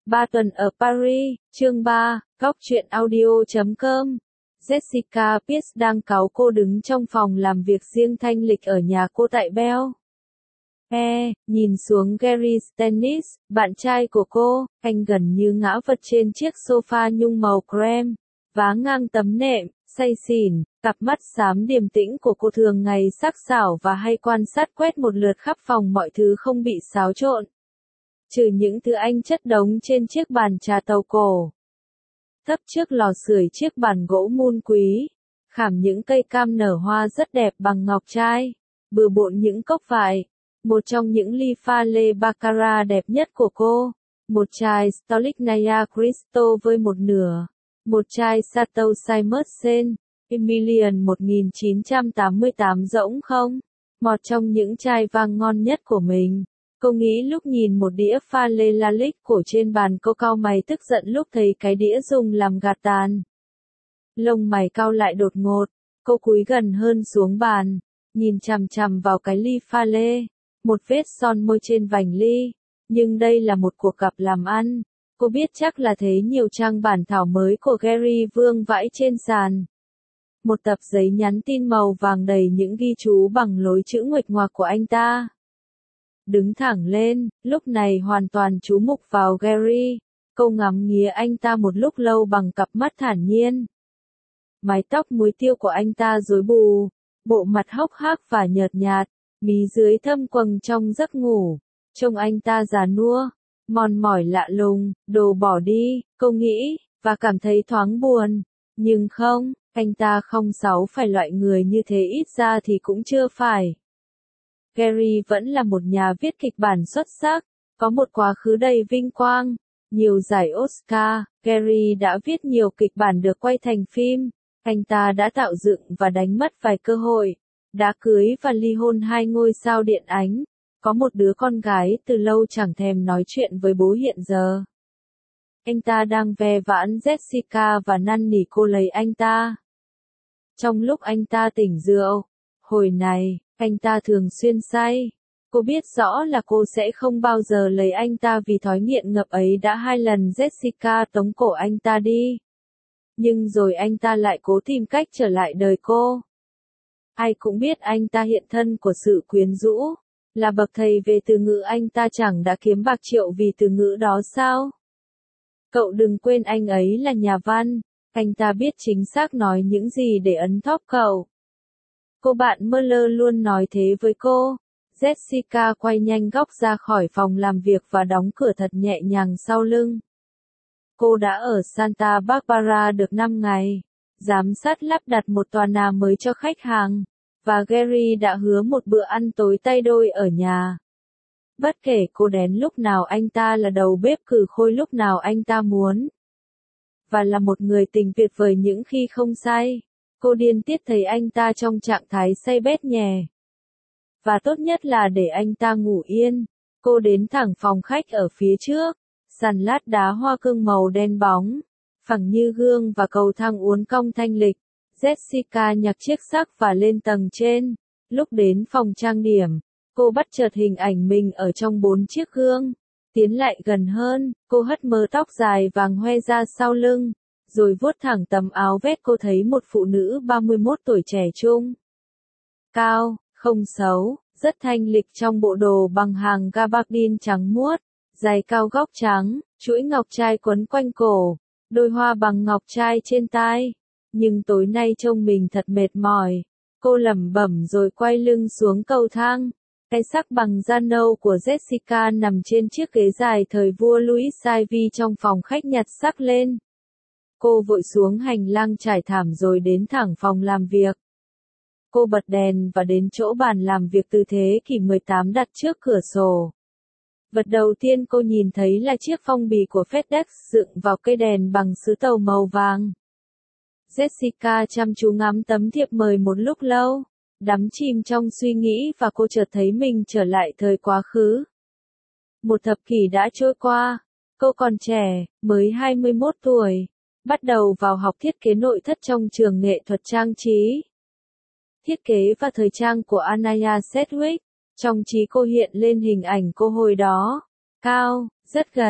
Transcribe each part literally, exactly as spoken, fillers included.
Ba tuần ở Paris, chương ba, góc truyện audio chấm com. Jessica Pierce đang cáu cô đứng trong phòng làm việc riêng thanh lịch ở nhà cô tại Bell. E, nhìn xuống Gary Stennis, bạn trai của cô, anh gần như ngã vật trên chiếc sofa nhung màu creme, vá ngang tấm nệm, say xỉn, cặp mắt xám điềm tĩnh của cô thường ngày sắc sảo và hay quan sát quét một lượt khắp phòng mọi thứ không bị xáo trộn. Trừ những thứ anh chất đống trên chiếc bàn trà tàu cổ. Thấp trước lò sưởi chiếc bàn gỗ mun quý, khảm những cây cam nở hoa rất đẹp bằng ngọc trai, bừa bộn những cốc vải. Một trong những ly pha lê baccarat đẹp nhất của cô, một chai Stolichnaya Cristo với một nửa, một chai Chateau Saint Sen, Emilion một nghìn chín trăm tám mươi tám rỗng không, một trong những chai vang ngon nhất của mình. Cô nghĩ lúc nhìn một đĩa pha lê Lalique cổ trên bàn, cô cau mày tức giận lúc thấy cái đĩa dùng làm gạt tàn. Lông mày cau lại đột ngột, cô cúi gần hơn xuống bàn, nhìn chằm chằm vào cái ly pha lê. Một vết son môi trên vành ly, nhưng đây là một cuộc gặp làm ăn. Cô biết chắc là thấy nhiều trang bản thảo mới của Gary vương vãi trên sàn. Một tập giấy nhắn tin màu vàng đầy những ghi chú bằng lối chữ nguệch ngoạc của anh ta. Đứng thẳng lên, lúc này hoàn toàn chú mục vào Gary. Cô ngắm nghía anh ta một lúc lâu bằng cặp mắt thản nhiên. Mái tóc muối tiêu của anh ta rối bù, bộ mặt hốc hác và nhợt nhạt. Mí dưới thâm quầng trong giấc ngủ, trông anh ta già nua, mòn mỏi lạ lùng, đồ bỏ đi, cô nghĩ, và cảm thấy thoáng buồn. Nhưng không, anh ta không sáu phải loại người như thế, ít ra thì cũng chưa phải. Gary vẫn là một nhà viết kịch bản xuất sắc, có một quá khứ đầy vinh quang, nhiều giải Oscar. Gary đã viết nhiều kịch bản được quay thành phim, anh ta đã tạo dựng và đánh mất vài cơ hội. Đã cưới và ly hôn hai ngôi sao điện ảnh, có một đứa con gái từ lâu chẳng thèm nói chuyện với bố hiện giờ. Anh ta đang ve vãn Jessica và năn nỉ cô lấy anh ta. Trong lúc anh ta tỉnh rượu, hồi này, anh ta thường xuyên say. Cô biết rõ là cô sẽ không bao giờ lấy anh ta vì thói nghiện ngập ấy đã hai lần Jessica tống cổ anh ta đi. Nhưng rồi anh ta lại cố tìm cách trở lại đời cô. Ai cũng biết anh ta hiện thân của sự quyến rũ, là bậc thầy về từ ngữ, anh ta chẳng đã kiếm bạc triệu vì từ ngữ đó sao? Cậu đừng quên anh ấy là nhà văn, anh ta biết chính xác nói những gì để ấn thóp cậu. Cô bạn Muller luôn nói thế với cô. Jessica quay nhanh góc ra khỏi phòng làm việc và đóng cửa thật nhẹ nhàng sau lưng. Cô đã ở Santa Barbara được năm ngày. Giám sát lắp đặt một tòa nhà mới cho khách hàng, và Gary đã hứa một bữa ăn tối tay đôi ở nhà. Bất kể cô đến lúc nào, anh ta là đầu bếp cử khôi lúc nào anh ta muốn. Và là một người tình tuyệt vời những khi không say. Cô điên tiết thấy anh ta trong trạng thái say bét nhè. Và tốt nhất là để anh ta ngủ yên. Cô đến thẳng phòng khách ở phía trước. Sàn lát đá hoa cương màu đen bóng, phẳng như gương và cầu thang uốn cong thanh lịch. Jessica nhặt chiếc xác và lên tầng trên. Lúc đến phòng trang điểm, cô bắt chợt hình ảnh mình ở trong bốn chiếc gương. Tiến lại gần hơn, cô hất mớ tóc dài vàng hoe ra sau lưng, rồi vuốt thẳng tấm áo vest. Cô thấy một phụ nữ ba mươi mốt tuổi, trẻ trung, cao, không xấu, rất thanh lịch trong bộ đồ bằng hàng gabardine trắng muốt, giày cao gót trắng, chuỗi ngọc trai quấn quanh cổ. Đôi hoa bằng ngọc trai trên tai. Nhưng tối nay trông mình thật mệt mỏi. Cô lẩm bẩm rồi quay lưng xuống cầu thang. Cái xác bằng da nâu của Jessica nằm trên chiếc ghế dài thời vua Louis hai mươi trong phòng khách nhặt xác lên. Cô vội xuống hành lang trải thảm rồi đến thẳng phòng làm việc. Cô bật đèn và đến chỗ bàn làm việc từ thế kỷ mười tám đặt trước cửa sổ. Vật đầu tiên cô nhìn thấy là chiếc phong bì của FedEx dựng vào cây đèn bằng sứ tàu màu vàng. Jessica chăm chú ngắm tấm thiệp mời một lúc lâu, đắm chìm trong suy nghĩ, và cô chợt thấy mình trở lại thời quá khứ. Một thập kỷ đã trôi qua, cô còn trẻ, mới hai mươi mốt tuổi, bắt đầu vào học thiết kế nội thất trong trường nghệ thuật trang trí. Thiết kế và thời trang của Anaya Sedgwick. Trong trí cô hiện lên hình ảnh cô hồi đó, cao, rất gầy,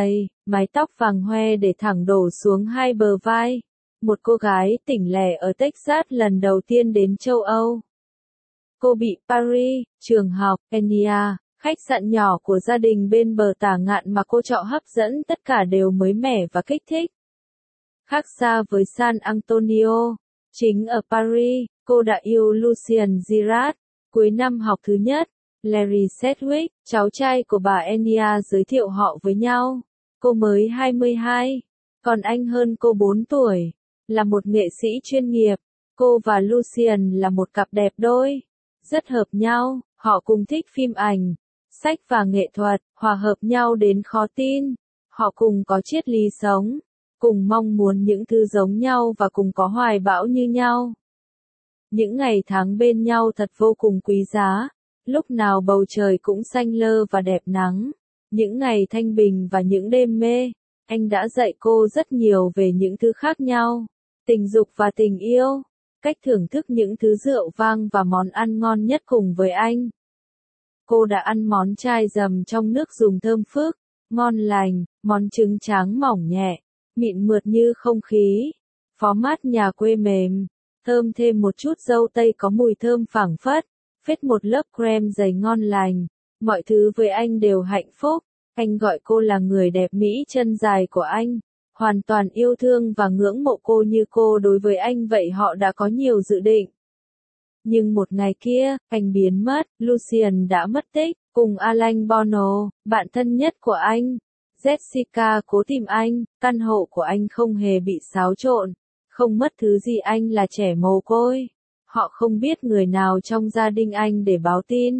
mái tóc vàng hoe để thẳng đổ xuống hai bờ vai. Một cô gái tỉnh lẻ ở Texas lần đầu tiên đến châu Âu. Cô bị Paris, trường học, Enya, khách sạn nhỏ của gia đình bên bờ tả ngạn mà cô trọ hấp dẫn tất cả đều mới mẻ và kích thích. Khác xa với San Antonio, chính ở Paris, cô đã yêu Lucien Girard. Cuối năm học thứ nhất, Larry Sedgwick, cháu trai của bà Enya giới thiệu họ với nhau. Cô mới hai mươi hai, còn anh hơn cô bốn tuổi, là một nghệ sĩ chuyên nghiệp. Cô và Lucien là một cặp đẹp đôi, rất hợp nhau, họ cùng thích phim ảnh, sách và nghệ thuật, hòa hợp nhau đến khó tin. Họ cùng có triết lý sống, cùng mong muốn những thứ giống nhau và cùng có hoài bão như nhau. Những ngày tháng bên nhau thật vô cùng quý giá, lúc nào bầu trời cũng xanh lơ và đẹp nắng. Những ngày thanh bình và những đêm mê, anh đã dạy cô rất nhiều về những thứ khác nhau, tình dục và tình yêu, cách thưởng thức những thứ rượu vang và món ăn ngon nhất cùng với anh. Cô đã ăn món chai dầm trong nước dùng thơm phức, ngon lành, món trứng tráng mỏng nhẹ, mịn mượt như không khí, phó mát nhà quê mềm, thơm thêm một chút dâu tây có mùi thơm phảng phất, phết một lớp creme dày ngon lành. Mọi thứ với anh đều hạnh phúc, anh gọi cô là người đẹp mỹ chân dài của anh, hoàn toàn yêu thương và ngưỡng mộ cô như cô đối với anh vậy họ đã có nhiều dự định. Nhưng một ngày kia, anh biến mất, Lucien đã mất tích, cùng Alain Bono, bạn thân nhất của anh. Jessica cố tìm anh, căn hộ của anh không hề bị xáo trộn, không mất thứ gì anh là trẻ mồ côi. Họ không biết người nào trong gia đình anh để báo tin.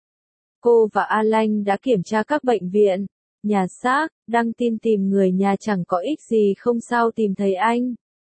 Cô và Alain đã kiểm tra các bệnh viện, nhà xác, đăng tin tìm người nhà chẳng có ích gì không sao tìm thấy anh.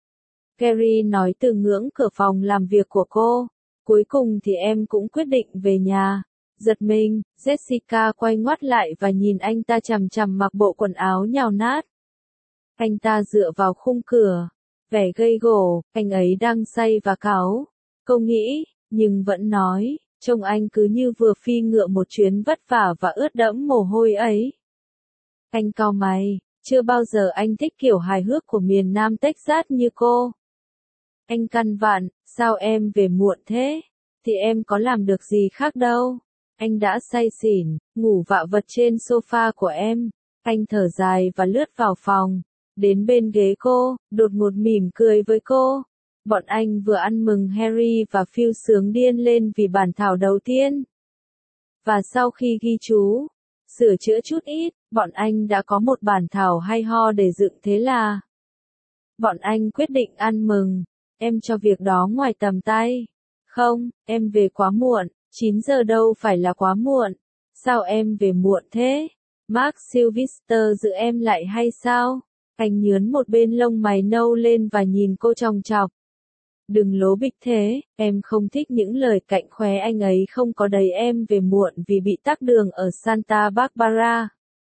Gary nói từ ngưỡng cửa phòng làm việc của cô. Cuối cùng thì em cũng quyết định về nhà. Giật mình, Jessica quay ngoắt lại và nhìn anh ta chằm chằm mặc bộ quần áo nhào nát. Anh ta dựa vào khung cửa, vẻ gây gổ, anh ấy đang say và cáu. Cô nghĩ, nhưng vẫn nói, trông anh cứ như vừa phi ngựa một chuyến vất vả và ướt đẫm mồ hôi ấy. Anh cau mày, chưa bao giờ anh thích kiểu hài hước của miền Nam Texas như cô. Anh căn vặn, sao em về muộn thế? Thì em có làm được gì khác đâu. Anh đã say xỉn, ngủ vạ vật trên sofa của em. Anh thở dài và lướt vào phòng. Đến bên ghế cô, đột ngột mỉm cười với cô. Bọn anh vừa ăn mừng Harry và Phil sướng điên lên vì bản thảo đầu tiên. Và sau khi ghi chú, sửa chữa chút ít, bọn anh đã có một bản thảo hay ho để dựng thế là. Bọn anh quyết định ăn mừng. Em cho việc đó ngoài tầm tay. Không, em về quá muộn, chín giờ đâu phải là quá muộn. Sao em về muộn thế? Mark Sylvester giữ em lại hay sao? Anh nhướn một bên lông mày nâu lên và nhìn cô chòng chọc. Đừng lố bịch thế, em không thích những lời cạnh khóe anh ấy không có đẩy em về muộn vì bị tắc đường ở Santa Barbara.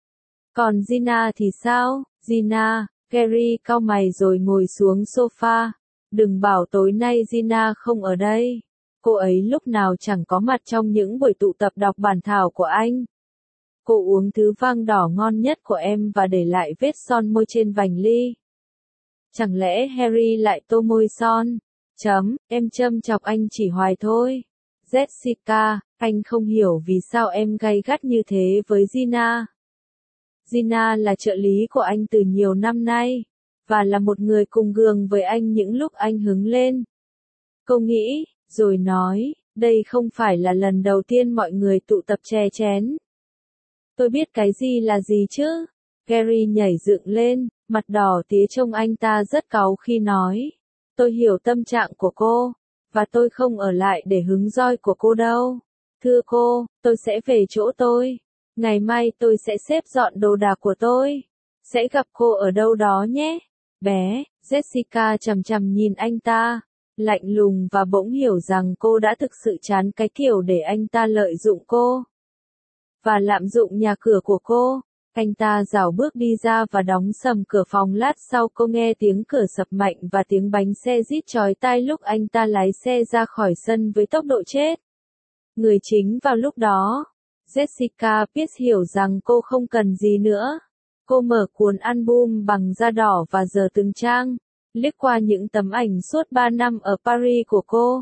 Còn Gina thì sao? Gina, Gary cau mày rồi ngồi xuống sofa. Đừng bảo tối nay Gina không ở đây. Cô ấy lúc nào chẳng có mặt trong những buổi tụ tập đọc bản thảo của anh. Cô uống thứ vang đỏ ngon nhất của em và để lại vết son môi trên vành ly. Chẳng lẽ Harry lại tô môi son? Chấm, em châm chọc anh chỉ hoài thôi. Jessica, anh không hiểu vì sao em gay gắt như thế với Gina. Gina là trợ lý của anh từ nhiều năm nay, và là một người cùng giường với anh những lúc anh hứng lên. Cô nghĩ, rồi nói, đây không phải là lần đầu tiên mọi người tụ tập chè chén. Tôi biết cái gì là gì chứ? Gary nhảy dựng lên, mặt đỏ tía trông anh ta rất cáu khi nói. Tôi hiểu tâm trạng của cô, và tôi không ở lại để hứng roi của cô đâu. Thưa cô, tôi sẽ về chỗ tôi. Ngày mai tôi sẽ xếp dọn đồ đạc của tôi. Sẽ gặp cô ở đâu đó nhé. Bé, Jessica chằm chằm nhìn anh ta, lạnh lùng và bỗng hiểu rằng cô đã thực sự chán cái kiểu để anh ta lợi dụng cô. Và lạm dụng nhà cửa của cô. Anh ta rảo bước đi ra và đóng sầm cửa phòng lát sau cô nghe tiếng cửa sập mạnh và tiếng bánh xe rít chói tai lúc anh ta lái xe ra khỏi sân với tốc độ chết. Người chính vào lúc đó, Jessica Pierce hiểu rằng cô không cần gì nữa. Cô mở cuốn album bằng da đỏ và giờ từng trang, liếc qua những tấm ảnh suốt ba năm ở Paris của cô.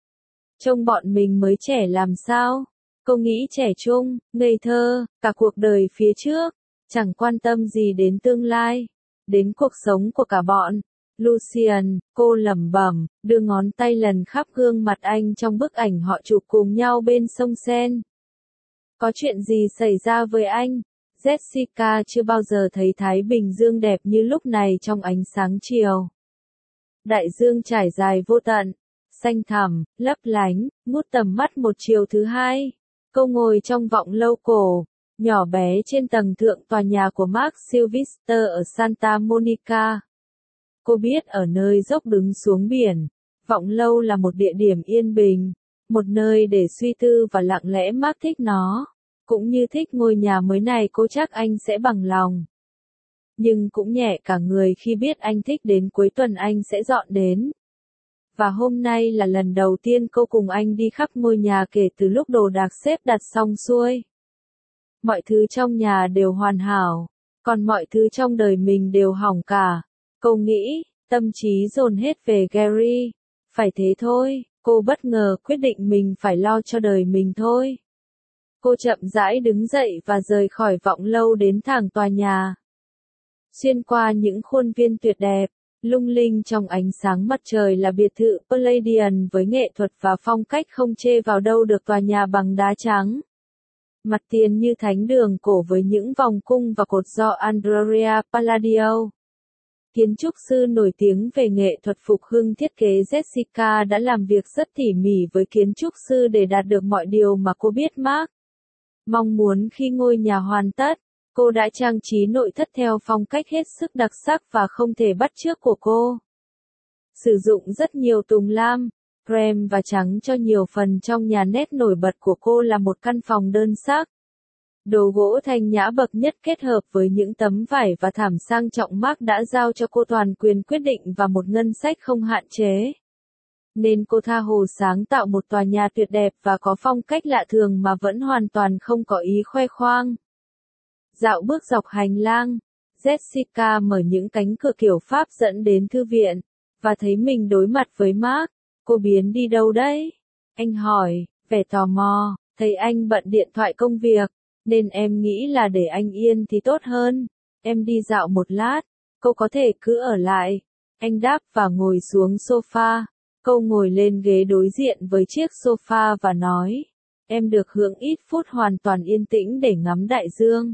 Trông bọn mình mới trẻ làm sao? Cô nghĩ trẻ trung, ngây thơ, cả cuộc đời phía trước, chẳng quan tâm gì đến tương lai, đến cuộc sống của cả bọn. Lucien, cô lẩm bẩm, đưa ngón tay lần khắp gương mặt anh trong bức ảnh họ chụp cùng nhau bên sông Sen. Có chuyện gì xảy ra với anh? Jessica chưa bao giờ thấy Thái Bình Dương đẹp như lúc này trong ánh sáng chiều. Đại dương trải dài vô tận, xanh thẳm, lấp lánh, ngút tầm mắt một chiều thứ hai. Cô ngồi trong vọng lâu cổ, nhỏ bé trên tầng thượng tòa nhà của Mark Sylvester ở Santa Monica. Cô biết ở nơi dốc đứng xuống biển, vọng lâu là một địa điểm yên bình, một nơi để suy tư và lặng lẽ. Mark thích nó, cũng như thích ngôi nhà mới này. Cô chắc anh sẽ bằng lòng. Nhưng cũng nhẹ cả người khi biết anh thích đến cuối tuần anh sẽ dọn đến. Và hôm nay là lần đầu tiên cô cùng anh đi khắp ngôi nhà kể từ lúc đồ đạc xếp đặt xong xuôi. Mọi thứ trong nhà đều hoàn hảo, còn mọi thứ trong đời mình đều hỏng cả. Cô nghĩ, tâm trí dồn hết về Gary. Phải thế thôi, cô bất ngờ quyết định mình phải lo cho đời mình thôi. Cô chậm rãi đứng dậy và rời khỏi vọng lâu đến thẳng tòa nhà. Xuyên qua những khuôn viên tuyệt đẹp, lung linh trong ánh sáng mặt trời là biệt thự Palladian với nghệ thuật và phong cách không chê vào đâu được. Tòa nhà bằng đá trắng, mặt tiền như thánh đường cổ với những vòng cung và cột do Andrea Palladio, kiến trúc sư nổi tiếng về nghệ thuật phục hưng thiết kế. Jessica đã làm việc rất tỉ mỉ với kiến trúc sư để đạt được mọi điều mà cô biết Mark mong muốn. Khi ngôi nhà hoàn tất, cô đã trang trí nội thất theo phong cách hết sức đặc sắc và không thể bắt chước của cô. Sử dụng rất nhiều tùng lam, krem và trắng cho nhiều phần trong nhà. Nét nổi bật của cô là một căn phòng đơn sắc. Đồ gỗ thanh nhã bậc nhất kết hợp với những tấm vải và thảm sang trọng. Mark đã giao cho cô toàn quyền quyết định và một ngân sách không hạn chế. Nên cô tha hồ sáng tạo một tòa nhà tuyệt đẹp và có phong cách lạ thường mà vẫn hoàn toàn không có ý khoe khoang. Dạo bước dọc hành lang, Jessica mở những cánh cửa kiểu Pháp dẫn đến thư viện, và thấy mình đối mặt với Mark. Cô biến đi đâu đấy? Anh hỏi, vẻ tò mò. Thấy anh bận điện thoại công việc, nên em nghĩ là để anh yên thì tốt hơn. Em đi dạo một lát, cô có thể cứ ở lại. Anh đáp và ngồi xuống sofa. Cô ngồi lên ghế đối diện với chiếc sofa và nói, em được hưởng ít phút hoàn toàn yên tĩnh để ngắm đại dương.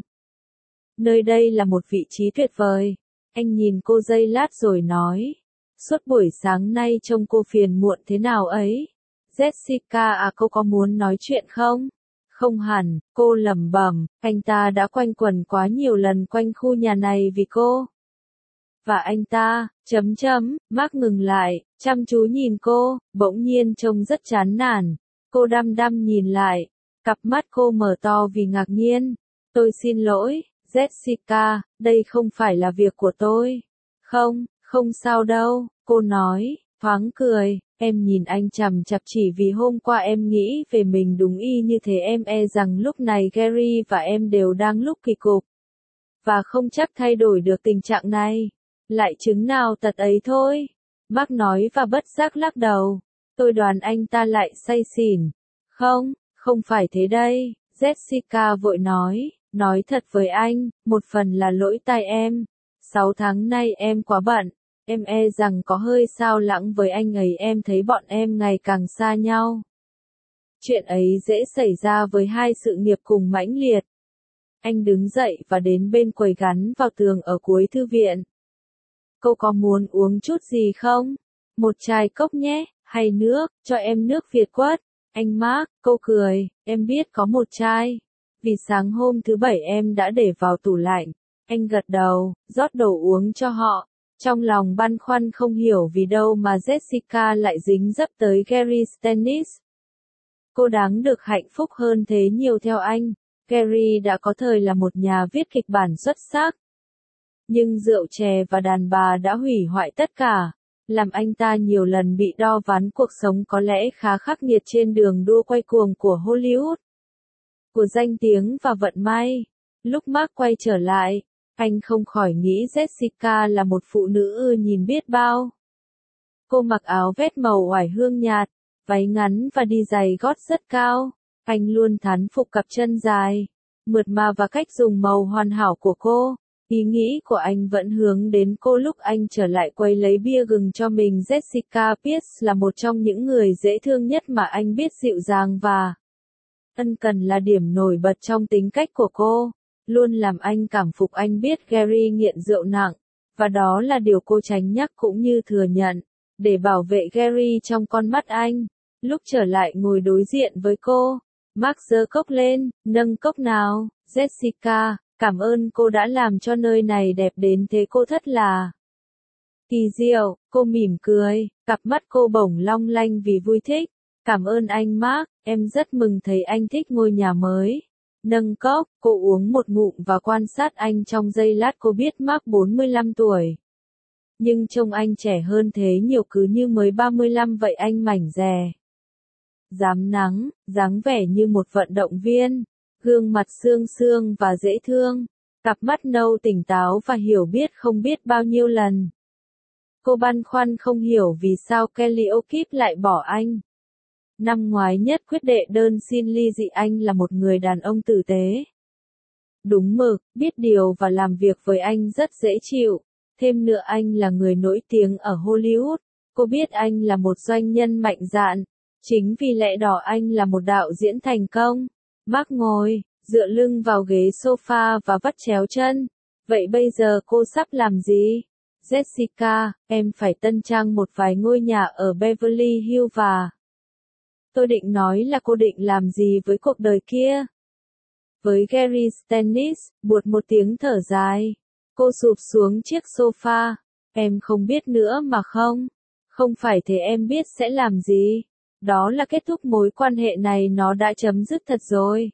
Nơi đây là một vị trí tuyệt vời. Anh nhìn cô giây lát rồi nói, suốt buổi sáng nay trông cô phiền muộn thế nào ấy. Jessica à, cô có muốn nói chuyện không? Không hẳn, cô lẩm bẩm, anh ta đã quanh quẩn quá nhiều lần quanh khu nhà này vì cô. Và anh ta, chấm chấm, Mark ngừng lại, chăm chú nhìn cô, bỗng nhiên trông rất chán nản. Cô đăm đăm nhìn lại, cặp mắt cô mở to vì ngạc nhiên. Tôi xin lỗi, Jessica, đây không phải là việc của tôi. Không, không sao đâu, cô nói, thoáng cười. Em nhìn anh chằm chặp chỉ vì hôm qua em nghĩ về mình đúng y như thế. Em e rằng lúc này Gary và em đều đang lúc kỳ cục. Và không chắc thay đổi được tình trạng này. Lại chứng nào tật ấy thôi. Mark nói và bất giác lắc đầu. Tôi đoán anh ta lại say xỉn. Không, không phải thế đây. Jessica vội nói. Nói thật với anh, một phần là lỗi tại em. Sáu tháng nay em quá bận. Em e rằng có hơi sao lãng với anh ấy. Em thấy bọn em ngày càng xa nhau. Chuyện ấy dễ xảy ra với hai sự nghiệp cùng mãnh liệt. Anh đứng dậy và đến bên quầy gắn vào tường ở cuối thư viện. Cô có muốn uống chút gì không? Một chai cốc nhé, hay nước, cho em nước Việt quất. Anh Mark, cô cười, em biết có một chai. Vì sáng hôm thứ bảy em đã để vào tủ lạnh. Anh gật đầu, rót đồ uống cho họ. Trong lòng băn khoăn không hiểu vì đâu mà Jessica lại dính dấp tới Gary Stennis. Cô đáng được hạnh phúc hơn thế nhiều theo anh. Gary đã có thời là một nhà viết kịch bản xuất sắc. Nhưng rượu chè và đàn bà đã hủy hoại tất cả, làm anh ta nhiều lần bị đo ván cuộc sống có lẽ khá khắc nghiệt trên đường đua quay cuồng của Hollywood. Của danh tiếng và vận may. Lúc Mark quay trở lại, Anh không khỏi nghĩ Jessica là một phụ nữ ưa nhìn biết bao. Cô mặc áo vest màu oải hương nhạt, váy ngắn và đi giày gót rất cao. Anh luôn thán phục cặp chân dài, mượt mà và cách dùng màu hoàn hảo của cô. Ý nghĩ của anh vẫn hướng đến cô lúc anh trở lại quầy lấy bia gừng cho mình. Jessica Pierce là một trong những người dễ thương nhất mà anh biết, dịu dàng và ân cần là điểm nổi bật trong tính cách của cô, luôn làm anh cảm phục. Anh biết Gary nghiện rượu nặng, và đó là điều cô tránh nhắc cũng như thừa nhận, để bảo vệ Gary trong con mắt anh. Lúc trở lại ngồi đối diện với cô, Mark giơ cốc lên, nâng cốc nào, Jessica, cảm ơn cô đã làm cho nơi này đẹp đến thế, cô thật là kỳ diệu. Cô mỉm cười, cặp mắt cô bỗng long lanh vì vui thích. Cảm ơn anh Mark, em rất mừng thấy anh thích ngôi nhà mới. Nâng cốc, cô uống một ngụm và quan sát anh trong giây lát. Cô biết Mark bốn mươi lăm tuổi. Nhưng trông anh trẻ hơn thế nhiều, cứ như mới ba mươi lăm vậy. Anh mảnh dè, rám nắng, dáng vẻ như một vận động viên, gương mặt xương xương và dễ thương, cặp mắt nâu tỉnh táo và hiểu biết không biết bao nhiêu lần. Cô băn khoăn không hiểu vì sao Kelly O'Keefe lại bỏ anh. Năm ngoái nhất quyết đệ đơn xin ly dị. Anh là một người đàn ông tử tế, đúng mực, biết điều và làm việc với anh rất dễ chịu. Thêm nữa anh là người nổi tiếng ở Hollywood. Cô biết anh là một doanh nhân mạnh dạn. Chính vì lẽ đó anh là một đạo diễn thành công. Mark ngồi, dựa lưng vào ghế sofa và vắt chéo chân. Vậy bây giờ cô sắp làm gì? Jessica, em phải tân trang một vài ngôi nhà ở Beverly Hills và... Tôi định nói là cô định làm gì với cuộc đời kia? Với Gary Stennis, buột một tiếng thở dài. Cô sụp xuống chiếc sofa. Em không biết nữa mà không? Không phải thế, em biết sẽ làm gì. Đó là kết thúc mối quan hệ này, nó đã chấm dứt thật rồi.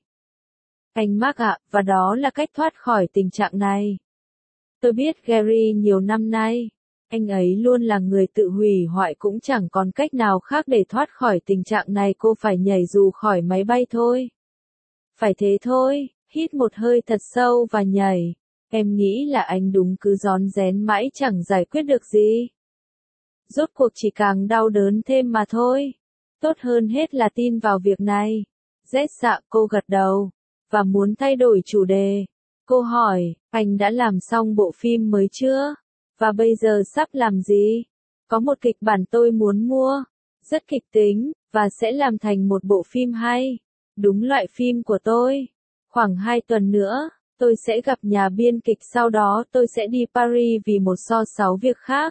Anh Mark ạ, và đó là cách thoát khỏi tình trạng này. Tôi biết Gary nhiều năm nay. Anh ấy luôn là người tự hủy hoại, cũng chẳng còn cách nào khác để thoát khỏi tình trạng này. Cô phải nhảy dù khỏi máy bay thôi. Phải thế thôi, hít một hơi thật sâu và nhảy. Em nghĩ là anh đúng, cứ rón rén mãi chẳng giải quyết được gì. Rốt cuộc chỉ càng đau đớn thêm mà thôi. Tốt hơn hết là tin vào việc này. Rét dạ, cô gật đầu, và muốn thay đổi chủ đề. Cô hỏi, anh đã làm xong bộ phim mới chưa? Và bây giờ sắp làm gì? Có một kịch bản tôi muốn mua. Rất kịch tính, và sẽ làm thành một bộ phim hay. Đúng loại phim của tôi. Khoảng hai tuần nữa, tôi sẽ gặp nhà biên kịch, sau đó tôi sẽ đi Paris vì một số sáu việc khác.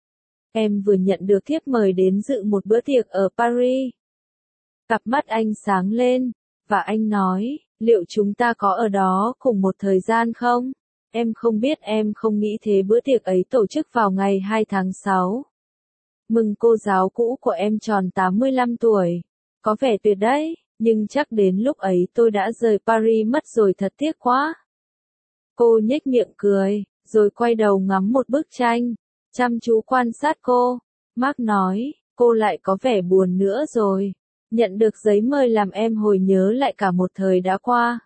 Em vừa nhận được thiếp mời đến dự một bữa tiệc ở Paris. Cặp mắt anh sáng lên, và anh nói, liệu chúng ta có ở đó cùng một thời gian không? Em không biết, em không nghĩ thế. Bữa tiệc ấy tổ chức vào ngày hai tháng sáu. Mừng cô giáo cũ của em tròn tám mươi lăm tuổi. Có vẻ tuyệt đấy, nhưng chắc đến lúc ấy tôi đã rời Paris mất rồi, thật tiếc quá. Cô nhếch miệng cười, rồi quay đầu ngắm một bức tranh, chăm chú quan sát cô. Mark nói, cô lại có vẻ buồn nữa rồi. Nhận được giấy mời làm em hồi nhớ lại cả một thời đã qua.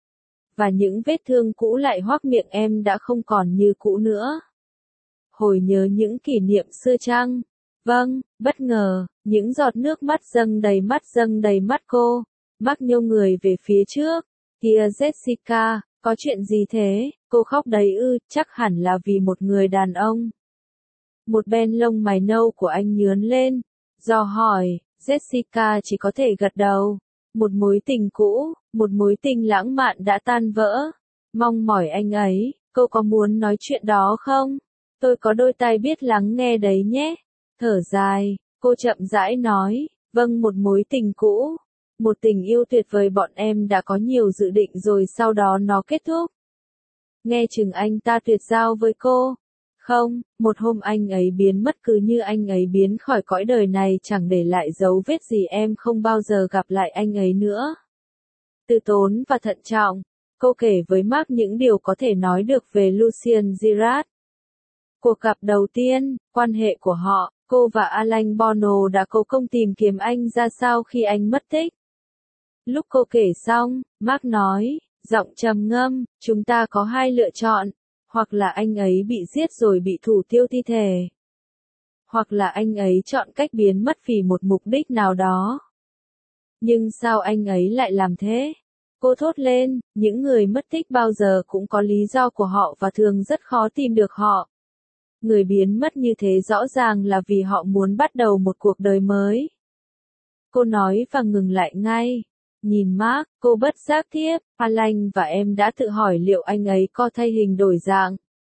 Và những vết thương cũ lại hoác miệng, em đã không còn như cũ nữa. Hồi nhớ những kỷ niệm xưa chăng? Vâng, bất ngờ, những giọt nước mắt dâng đầy mắt dâng đầy mắt cô. Mark nhô người về phía trước. Kìa Jessica, có chuyện gì thế? Cô khóc đấy ư? Chắc hẳn là vì một người đàn ông. Một bên lông mày nâu của anh nhướn lên. Do hỏi, Jessica chỉ có thể gật đầu. Một mối tình cũ, một mối tình lãng mạn đã tan vỡ. Mong mỏi anh ấy, cô có muốn nói chuyện đó không? Tôi có đôi tai biết lắng nghe đấy nhé. Thở dài, cô chậm rãi nói, vâng, một mối tình cũ. Một tình yêu tuyệt vời, bọn em đã có nhiều dự định rồi sau đó nó kết thúc. Nghe chừng anh ta tuyệt giao với cô. Không, một hôm anh ấy biến mất, cứ như anh ấy biến khỏi cõi đời này, chẳng để lại dấu vết gì. Em không bao giờ gặp lại anh ấy nữa. Từ tốn và thận trọng, cô kể với Mark những điều có thể nói được về Lucien Girard. Cuộc gặp đầu tiên, quan hệ của họ, cô và Alain Bono đã cố công tìm kiếm anh ra sao khi anh mất tích. Lúc cô kể xong, Mark nói, giọng trầm ngâm, chúng ta có hai lựa chọn. Hoặc là anh ấy bị giết rồi bị thủ tiêu thi thể. Hoặc là anh ấy chọn cách biến mất vì một mục đích nào đó. Nhưng sao anh ấy lại làm thế? Cô thốt lên, những người mất tích bao giờ cũng có lý do của họ và thường rất khó tìm được họ. Người biến mất như thế rõ ràng là vì họ muốn bắt đầu một cuộc đời mới. Cô nói và ngừng lại ngay. Nhìn Mark, cô bất giác tiếp, Alan và em đã tự hỏi liệu anh ấy có thay hình đổi dạng.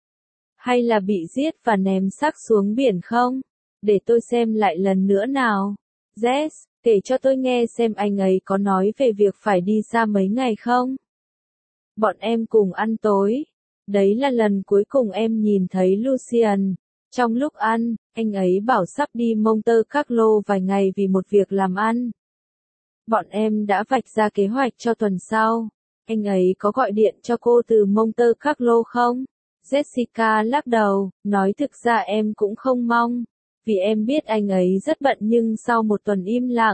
Hay là bị giết và ném xác xuống biển không? Để tôi xem lại lần nữa nào. Jess, kể cho tôi nghe xem anh ấy có nói về việc phải đi xa mấy ngày không? Bọn em cùng ăn tối. Đấy là lần cuối cùng em nhìn thấy Lucian. Trong lúc ăn, anh ấy bảo sắp đi Monte Carlo vài ngày vì một việc làm ăn. Bọn em đã vạch ra kế hoạch cho tuần sau. Anh ấy có gọi điện cho cô từ Monte Carlo không? Jessica lắc đầu, nói thực ra em cũng không mong. Vì em biết anh ấy rất bận nhưng sau một tuần im lặng.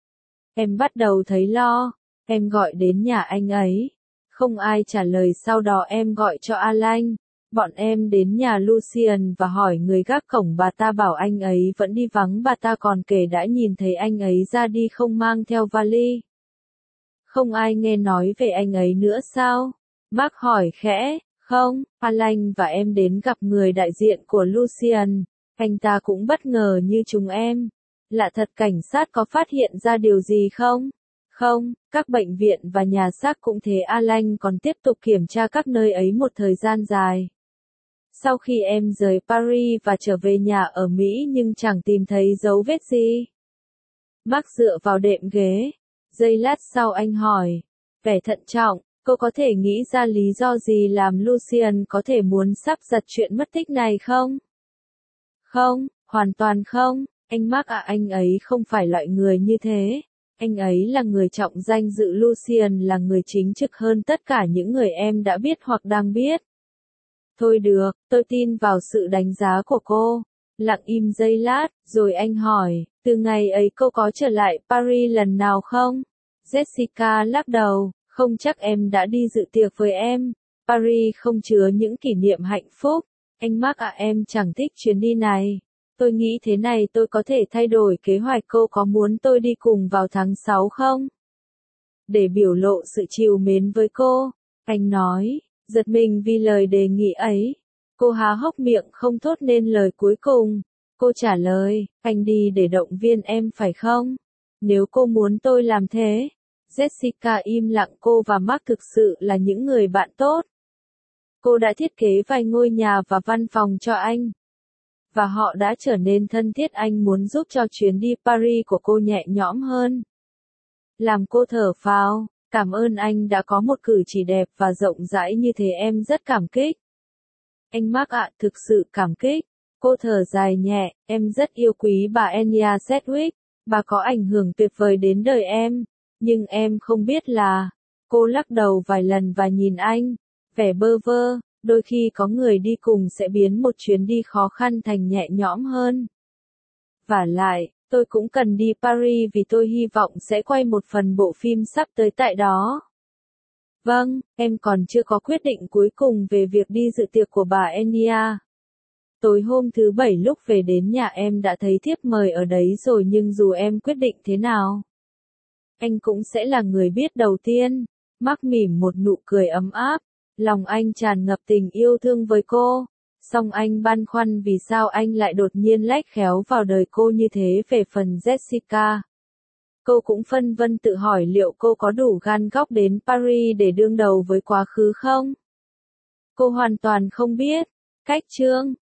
Em bắt đầu thấy lo. Em gọi đến nhà anh ấy. Không ai trả lời sau đó em gọi cho Alan. Bọn em đến nhà Lucian và hỏi người gác cổng bà ta bảo anh ấy vẫn đi vắng bà ta còn kể đã nhìn thấy anh ấy ra đi không mang theo vali. Không ai nghe nói về anh ấy nữa sao? Mark hỏi khẽ, không, Alan và em đến gặp người đại diện của Lucian. Anh ta cũng bất ngờ như chúng em. Lạ thật cảnh sát có phát hiện ra điều gì không? Không, các bệnh viện và nhà xác cũng thế Alan còn tiếp tục kiểm tra các nơi ấy một thời gian dài. Sau khi em rời Paris và trở về nhà ở Mỹ nhưng chẳng tìm thấy dấu vết gì. Mark dựa vào đệm ghế. Giây lát sau anh hỏi. Vẻ thận trọng, cô có thể nghĩ ra lý do gì làm Lucian có thể muốn sắp giật chuyện mất tích này không? Không, hoàn toàn không. Anh Mark à anh ấy không phải loại người như thế. Anh ấy là người trọng danh dự Lucian là người chính trực hơn tất cả những người em đã biết hoặc đang biết. Thôi được, tôi tin vào sự đánh giá của cô. Lặng im giây lát, rồi anh hỏi, từ ngày ấy cô có trở lại Paris lần nào không? Jessica lắc đầu, không chắc em đã đi dự tiệc với em. Paris không chứa những kỷ niệm hạnh phúc. Anh Mark à em chẳng thích chuyến đi này. Tôi nghĩ thế này tôi có thể thay đổi kế hoạch cô có muốn tôi đi cùng vào tháng sáu không? Để biểu lộ sự trìu mến với cô, anh nói, giật mình vì lời đề nghị ấy. Cô há hốc miệng không thốt nên lời cuối cùng. Cô trả lời, anh đi để động viên em phải không? Nếu cô muốn tôi làm thế. Jessica im lặng cô và Mark thực sự là những người bạn tốt. Cô đã thiết kế vài ngôi nhà và văn phòng cho anh. Và họ đã trở nên thân thiết anh muốn giúp cho chuyến đi Paris của cô nhẹ nhõm hơn. Làm cô thở phào, cảm ơn anh đã có một cử chỉ đẹp và rộng rãi như thế em rất cảm kích. Anh Mark ạ, thực sự cảm kích. Cô thở dài nhẹ, em rất yêu quý bà Enya Sedgwick, bà có ảnh hưởng tuyệt vời đến đời em, nhưng em không biết là... Cô lắc đầu vài lần và nhìn anh, vẻ bơ vơ, đôi khi có người đi cùng sẽ biến một chuyến đi khó khăn thành nhẹ nhõm hơn. Vả lại, tôi cũng cần đi Paris vì tôi hy vọng sẽ quay một phần bộ phim sắp tới tại đó. Vâng, em còn chưa có quyết định cuối cùng về việc đi dự tiệc của bà Enya. Tối hôm thứ bảy lúc về đến nhà em đã thấy thiếp mời ở đấy rồi nhưng dù em quyết định thế nào, anh cũng sẽ là người biết đầu tiên. Mark mỉm một nụ cười ấm áp, lòng anh tràn ngập tình yêu thương với cô. Song anh băn khoăn vì sao anh lại đột nhiên lách khéo vào đời cô như thế về phần Jessica. Cô cũng phân vân tự hỏi liệu cô có đủ gan góc đến Paris để đương đầu với quá khứ không? Cô hoàn toàn không biết. Cách chương